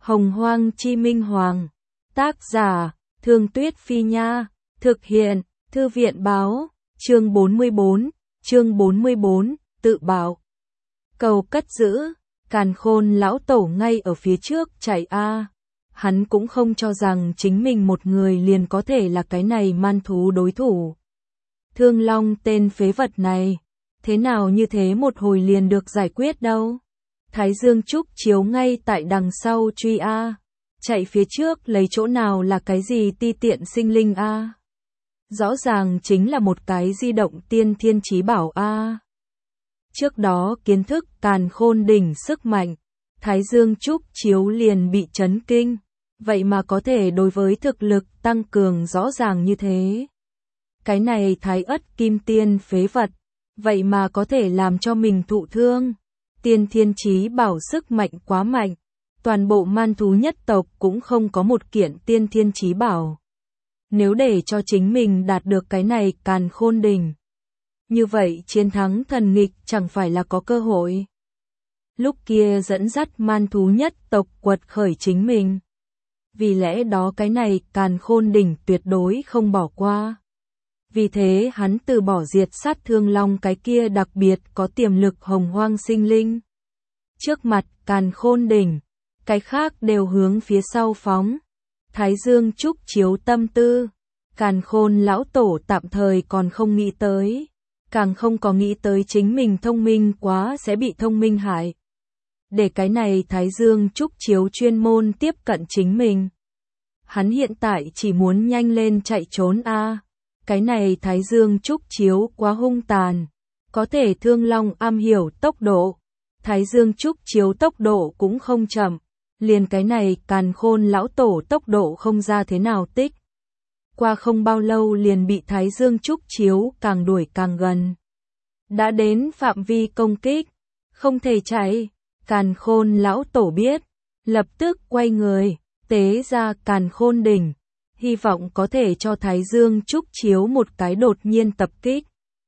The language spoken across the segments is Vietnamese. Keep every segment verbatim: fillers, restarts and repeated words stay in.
Hồng Hoang Chi Minh Hoàng. Tác giả, Thương Tuyết Phi Nha. Thực hiện, Thư viện Báo. Chương bốn mươi bốn, chương bốn mươi bốn, tự bảo. Cầu cất giữ, Càn Khôn lão tổ ngay ở phía trước chạy a. Hắn cũng không cho rằng chính mình một người liền có thể là cái này man thú đối thủ. Thương Long tên phế vật này, thế nào như thế một hồi liền được giải quyết đâu. Thái Dương Trúc chiếu ngay tại đằng sau truy a. Chạy phía trước lấy chỗ nào là cái gì ti tiện sinh linh a. Rõ ràng chính là một cái di động tiên thiên chí bảo a. Trước đó kiến thức Càn Khôn đỉnh sức mạnh, Thái Dương Trúc chiếu liền bị chấn kinh, vậy mà có thể đối với thực lực tăng cường rõ ràng như thế. Cái này Thái Ất Kim Tiên phế vật, vậy mà có thể làm cho mình thụ thương. Tiên thiên chí bảo sức mạnh quá mạnh, toàn bộ man thú nhất tộc cũng không có một kiện tiên thiên chí bảo. Nếu để cho chính mình đạt được cái này Càn Khôn đỉnh, như vậy chiến thắng thần nghịch chẳng phải là có cơ hội. Lúc kia dẫn dắt man thú nhất tộc quật khởi chính mình. Vì lẽ đó cái này Càn Khôn đỉnh tuyệt đối không bỏ qua. Vì thế hắn từ bỏ diệt sát Thương Long cái kia đặc biệt có tiềm lực hồng hoang sinh linh. Trước mặt Càn Khôn đỉnh, cái khác đều hướng phía sau phóng. Thái Dương Trúc chiếu tâm tư, Càn Khôn lão tổ tạm thời còn không nghĩ tới, càng không có nghĩ tới chính mình thông minh quá sẽ bị thông minh hại. Để cái này Thái Dương Trúc chiếu chuyên môn tiếp cận chính mình. Hắn hiện tại chỉ muốn nhanh lên chạy trốn a. À. Cái này Thái Dương Trúc chiếu quá hung tàn, có thể Thương Long am hiểu tốc độ, Thái Dương Trúc chiếu tốc độ cũng không chậm, liền cái này Càn Khôn lão tổ tốc độ không ra thế nào tích. Qua không bao lâu liền bị Thái Dương Trúc chiếu càng đuổi càng gần. Đã đến phạm vi công kích, không thể chạy, Càn Khôn lão tổ biết, lập tức quay người, tế ra Càn Khôn đỉnh, hy vọng có thể cho Thái Dương Trúc chiếu một cái đột nhiên tập kích.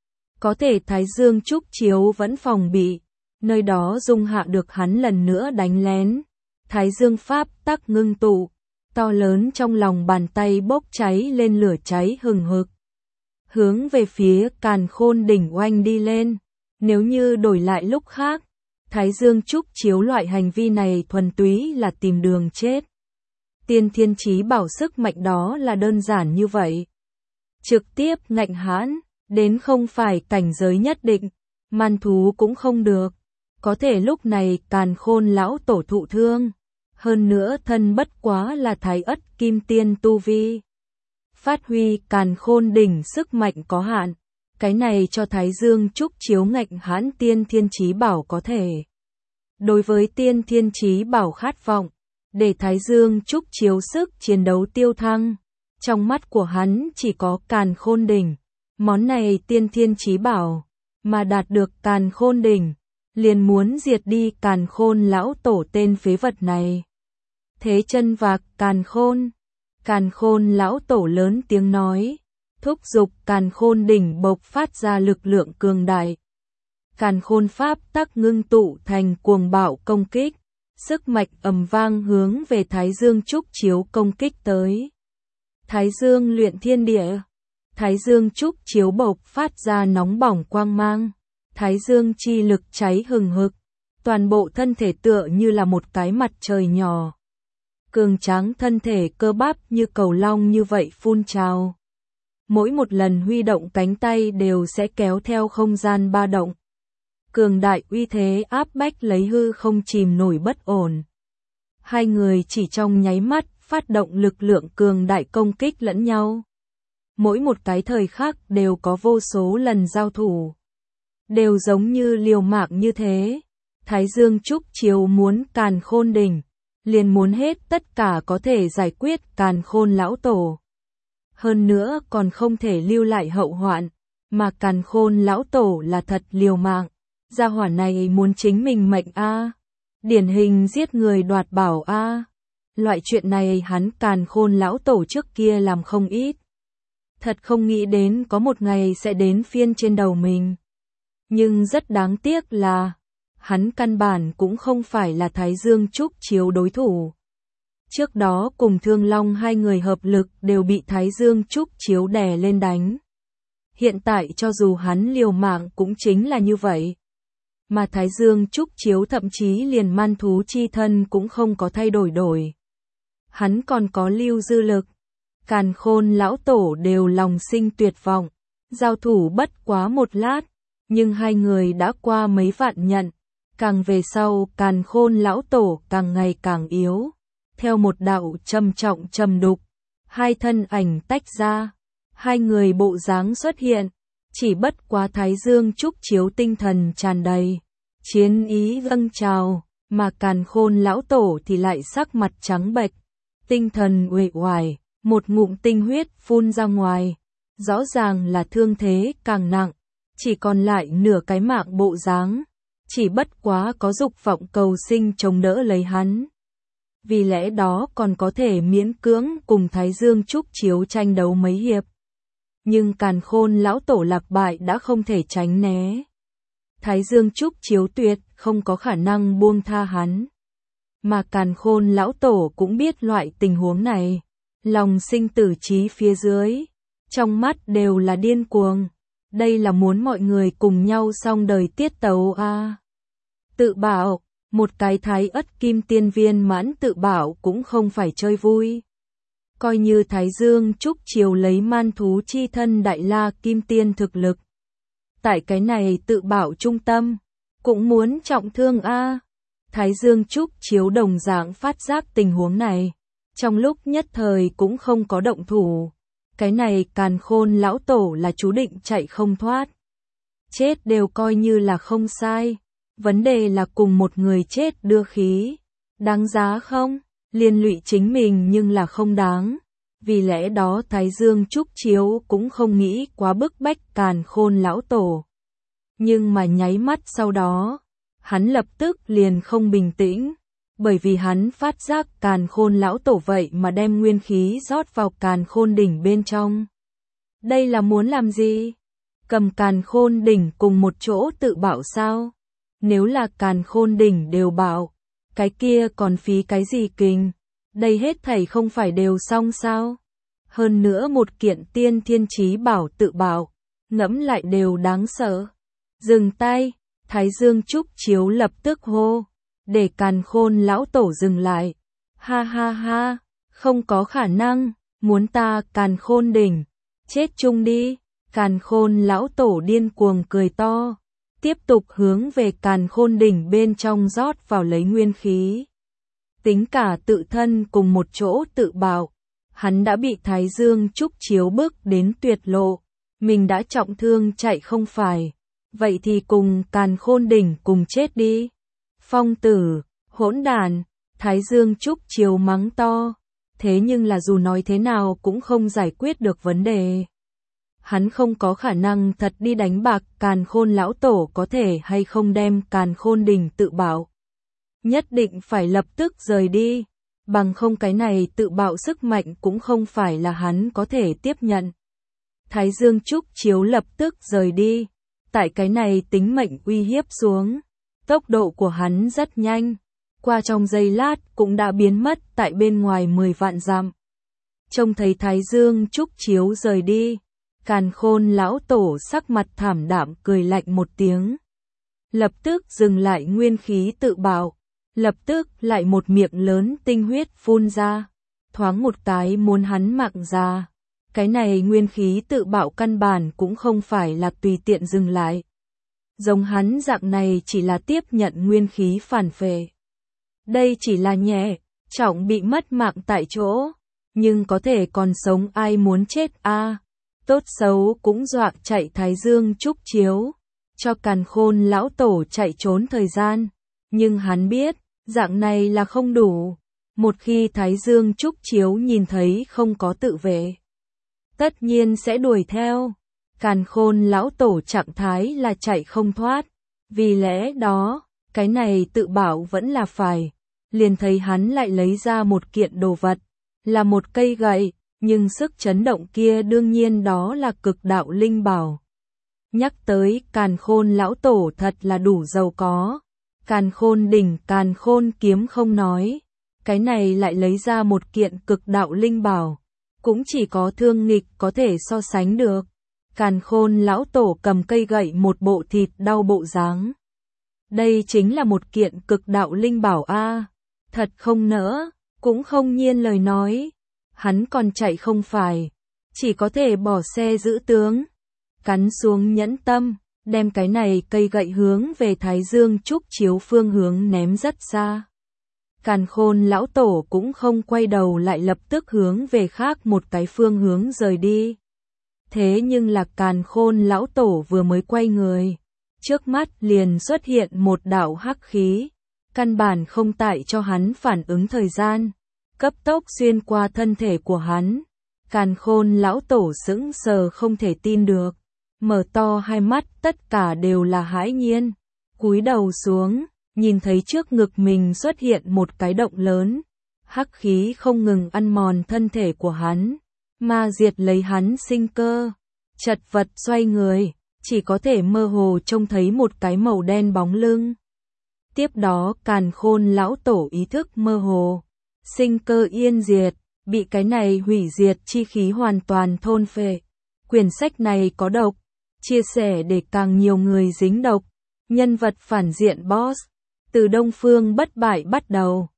Có thể Thái Dương Trúc chiếu vẫn phòng bị, nơi đó dung hạ được hắn lần nữa đánh lén. Thái Dương Pháp tắc ngưng tụ, to lớn trong lòng bàn tay bốc cháy lên lửa cháy hừng hực. Hướng về phía Càn Khôn đỉnh oanh đi lên, nếu như đổi lại lúc khác, Thái Dương Trúc chiếu loại hành vi này thuần túy là tìm đường chết. Tiên thiên chí bảo sức mạnh đó là đơn giản như vậy. Trực tiếp ngạnh hãn, đến không phải cảnh giới nhất định, man thú cũng không được. Có thể lúc này Càn Khôn lão tổ thụ thương, hơn nữa thân bất quá là Thái Ất Kim Tiên tu vi. Phát huy Càn Khôn đỉnh sức mạnh có hạn, cái này cho Thái Dương Trúc chiếu ngạnh hãn tiên thiên chí bảo có thể. Đối với tiên thiên chí bảo khát vọng, để Thái Dương Trúc chiếu sức chiến đấu tiêu thăng, trong mắt của hắn chỉ có Càn Khôn đỉnh, món này tiên thiên chí bảo, mà đạt được Càn Khôn đỉnh, liền muốn diệt đi Càn Khôn lão tổ tên phế vật này. Thế chân vạc Càn Khôn, Càn Khôn lão tổ lớn tiếng nói, thúc giục Càn Khôn đỉnh bộc phát ra lực lượng cường đại. Càn Khôn Pháp tắc ngưng tụ thành cuồng bạo công kích, sức mạnh ầm vang hướng về Thái Dương Trúc chiếu công kích tới. Thái Dương luyện thiên địa, Thái Dương Trúc chiếu bộc phát ra nóng bỏng quang mang, Thái Dương chi lực cháy hừng hực, toàn bộ thân thể tựa như là một cái mặt trời nhỏ. Cường tráng thân thể cơ bắp như cầu long như vậy phun trào. Mỗi một lần huy động cánh tay đều sẽ kéo theo không gian ba động. Cường đại uy thế áp bách lấy hư không chìm nổi bất ổn. Hai người chỉ trong nháy mắt phát động lực lượng cường đại công kích lẫn nhau. Mỗi một cái thời khắc đều có vô số lần giao thủ. Đều giống như liều mạng như thế. Thái Dương Trúc chiếu muốn Càn Khôn đỉnh, liền muốn hết tất cả có thể giải quyết Càn Khôn lão tổ. Hơn nữa còn không thể lưu lại hậu hoạn, mà Càn Khôn lão tổ là thật liều mạng. Gia hỏa này muốn chính mình mệnh a, điển hình giết người đoạt bảo a. Loại chuyện này hắn Càn Khôn lão tổ trước kia làm không ít. Thật không nghĩ đến có một ngày sẽ đến phiên trên đầu mình. Nhưng rất đáng tiếc là, hắn căn bản cũng không phải là Thái Dương Trúc chiếu đối thủ. Trước đó cùng Thương Long hai người hợp lực đều bị Thái Dương Trúc Chiếu đè lên đánh. Hiện tại cho dù hắn liều mạng cũng chính là như vậy. Mà Thái Dương Trúc Chiếu thậm chí liền man thú chi thân cũng không có thay đổi đổi. Hắn còn có lưu dư lực. Càn Khôn lão tổ đều lòng sinh tuyệt vọng. Giao thủ bất quá một lát, nhưng hai người đã qua mấy vạn nhận. Càng về sau Càn Khôn lão tổ càng ngày càng yếu. Theo một đạo trầm trọng trầm đục, hai thân ảnh tách ra. Hai người bộ dáng xuất hiện, chỉ bất quá Thái Dương Trúc Chiếu tinh thần tràn đầy. Chiến ý dâng trào, mà Càn Khôn lão tổ thì lại sắc mặt trắng bệch, tinh thần uể oải, một ngụm tinh huyết phun ra ngoài, rõ ràng là thương thế càng nặng, chỉ còn lại nửa cái mạng bộ dáng, chỉ bất quá có dục vọng cầu sinh chống đỡ lấy hắn. Vì lẽ đó còn có thể miễn cưỡng cùng Thái Dương Trúc Chiếu tranh đấu mấy hiệp. Nhưng Càn Khôn lão tổ lạc bại đã không thể tránh né. Thái Dương Trúc Chiếu tuyệt không có khả năng buông tha hắn. Mà Càn Khôn lão tổ cũng biết loại tình huống này. Lòng sinh tử trí phía dưới. Trong mắt đều là điên cuồng. Đây là muốn mọi người cùng nhau xong đời tiết tấu a. Tự bảo, một cái thái ất kim tiên viên mãn tự bảo cũng không phải chơi vui. Coi như Thái Dương Trúc Chiếu lấy man thú chi thân đại la kim tiên thực lực. Tại cái này tự bảo trung tâm, cũng muốn trọng thương a. Thái Dương Trúc Chiếu đồng dạng phát giác tình huống này, trong lúc nhất thời cũng không có động thủ. Cái này Càn Khôn lão tổ là chú định chạy không thoát. Chết đều coi như là không sai, vấn đề là cùng một người chết đưa khí, đáng giá không? Liên lụy chính mình nhưng là không đáng. Vì lẽ đó Thái Dương Trúc Chiếu cũng không nghĩ quá bức bách Càn Khôn lão tổ. Nhưng mà nháy mắt sau đó, hắn lập tức liền không bình tĩnh, bởi vì hắn phát giác Càn Khôn lão tổ vậy mà đem nguyên khí rót vào Càn Khôn đỉnh bên trong. Đây là muốn làm gì? Cầm Càn Khôn đỉnh cùng một chỗ tự bảo sao? Nếu là Càn Khôn đỉnh đều bảo, cái kia còn phí cái gì kình? Đây hết thảy không phải đều xong sao? Hơn nữa một kiện tiên thiên chí bảo tự bảo, ngẫm lại đều đáng sợ. Dừng tay, Thái Dương Trúc Chiếu lập tức hô, để Càn Khôn lão tổ dừng lại. Ha ha ha, không có khả năng, muốn ta Càn Khôn đỉnh, chết chung đi. Càn Khôn lão tổ điên cuồng cười to, tiếp tục hướng về Càn Khôn đỉnh bên trong rót vào lấy nguyên khí. Tính cả tự thân cùng một chỗ tự bảo, hắn đã bị Thái Dương Trúc Chiếu bức đến tuyệt lộ, mình đã trọng thương chạy không phải, vậy thì cùng Càn Khôn đỉnh cùng chết đi. Phong tử, hỗn đàn, Thái Dương Trúc Chiếu mắng to, thế nhưng là dù nói thế nào cũng không giải quyết được vấn đề. Hắn không có khả năng thật đi đánh bạc Càn Khôn lão tổ có thể hay không đem Càn Khôn đỉnh tự bảo. Nhất định phải lập tức rời đi, bằng không cái này tự bạo sức mạnh cũng không phải là hắn có thể tiếp nhận. Thái Dương Trúc Chiếu lập tức rời đi, tại cái này tính mệnh uy hiếp xuống, tốc độ của hắn rất nhanh, qua trong giây lát cũng đã biến mất tại bên ngoài mười vạn dặm. Trông thấy Thái Dương Trúc Chiếu rời đi, Càn Khôn lão tổ sắc mặt thảm đạm cười lạnh một tiếng. Lập tức dừng lại nguyên khí tự bạo. Lập tức lại một miệng lớn tinh huyết phun ra, thoáng một cái muốn hắn mạng ra. Cái này nguyên khí tự bạo căn bản cũng không phải là tùy tiện dừng lại. Giống hắn dạng này chỉ là tiếp nhận nguyên khí phản phệ. Đây chỉ là nhẹ, trọng bị mất mạng tại chỗ, nhưng có thể còn sống ai muốn chết a? À, tốt xấu cũng dọa chạy Thái Dương Trúc Chiếu, cho Càn Khôn lão tổ chạy trốn thời gian, nhưng hắn biết dạng này là không đủ. Một khi Thái Dương Trúc Chiếu nhìn thấy không có tự vệ, tất nhiên sẽ đuổi theo. Càn Khôn lão tổ trạng thái là chạy không thoát, vì lẽ đó, cái này tự bảo vẫn là phải. Liền thấy hắn lại lấy ra một kiện đồ vật, là một cây gậy, nhưng sức chấn động kia đương nhiên đó là cực đạo linh bảo. Nhắc tới Càn Khôn lão tổ thật là đủ giàu có. Càn Khôn đỉnh, Càn Khôn kiếm không nói, cái này lại lấy ra một kiện cực đạo linh bảo, cũng chỉ có Thương Nghịch có thể so sánh được. Càn Khôn lão tổ cầm cây gậy một bộ thịt đau bộ dáng. Đây chính là một kiện cực đạo linh bảo a, thật không nỡ, cũng không nhiên lời nói. Hắn còn chạy không phải, chỉ có thể bỏ xe giữ tướng, cắn xuống nhẫn tâm, đem cái này cây gậy hướng về Thái Dương Trúc chiếu phương hướng ném rất xa. Càn Khôn lão tổ cũng không quay đầu lại, lập tức hướng về khác một cái phương hướng rời đi. Thế nhưng là Càn Khôn lão tổ vừa mới quay người, trước mắt liền xuất hiện một đạo hắc khí, căn bản không tại cho hắn phản ứng thời gian, cấp tốc xuyên qua thân thể của hắn. Càn Khôn lão tổ sững sờ không thể tin được, mở to hai mắt, tất cả đều là hãi nhiên, cúi đầu xuống, nhìn thấy trước ngực mình xuất hiện một cái động lớn, hắc khí không ngừng ăn mòn thân thể của hắn, ma diệt lấy hắn sinh cơ. Chật vật xoay người, chỉ có thể mơ hồ trông thấy một cái màu đen bóng lưng. Tiếp đó Càn Khôn lão tổ ý thức mơ hồ, sinh cơ yên diệt, bị cái này hủy diệt chi khí hoàn toàn thôn phệ. Quyển sách này có độc, chia sẻ để càng nhiều người dính độc. Nhân vật phản diện boss, từ Đông Phương Bất Bại bắt đầu.